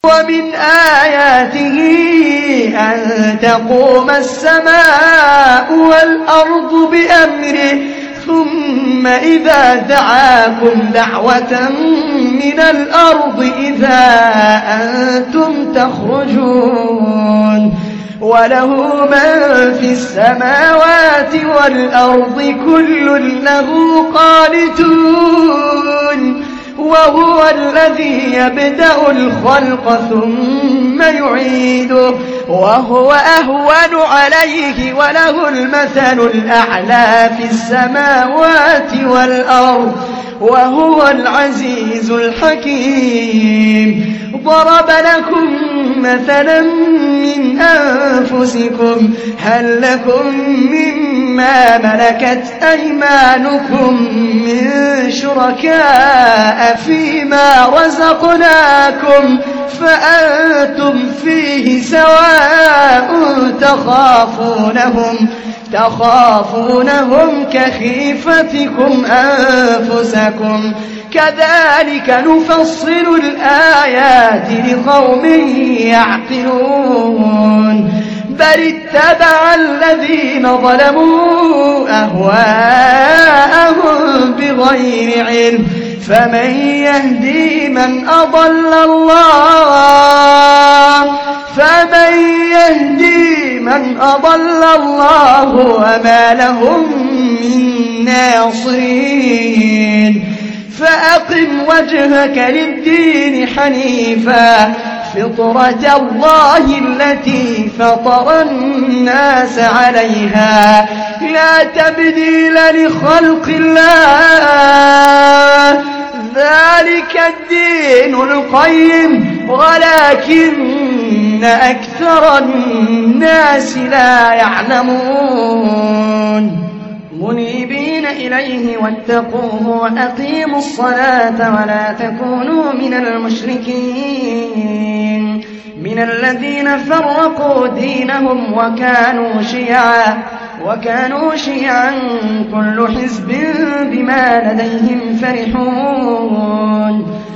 ومن آياته أن تقوم السماء والأرض بأمره ثم إذا دعاكم دعوة من الأرض إذا أنتم تخرجون وله من في السماوات والأرض كل له قانتون وهو الذي يبدأ الخلق ثم يعيده وهو أهون عليه وله المثل الأعلى في السماوات والأرض وهو العزيز الحكيم ضرب لكم مثلا من أنفسكم هل لكم مما ملكت أيمانكم من شركاء فيما رزقناكم فأنتم فيه سواء تخافونهم كخيفتكم أنفسكم كذلك نفصل الآيات لقوم يعقلون بل اتبع الذين ظلموا أهواءهم بغير علم فمن يهدي من أضل الله وما لهم من ناصرين فأقم وجهك للدين حنيفا فطرة الله التي فطر الناس عليها لا تبديل لخلق الله ذلك الدين القيم ولكن أكثر الناس لا يعلمون منيبين إليه واتقوه وأقيموا الصلاة ولا تكونوا من المشركين من الذين فرقوا دينهم وكانوا شيعا كل حزب بما لديهم فرحون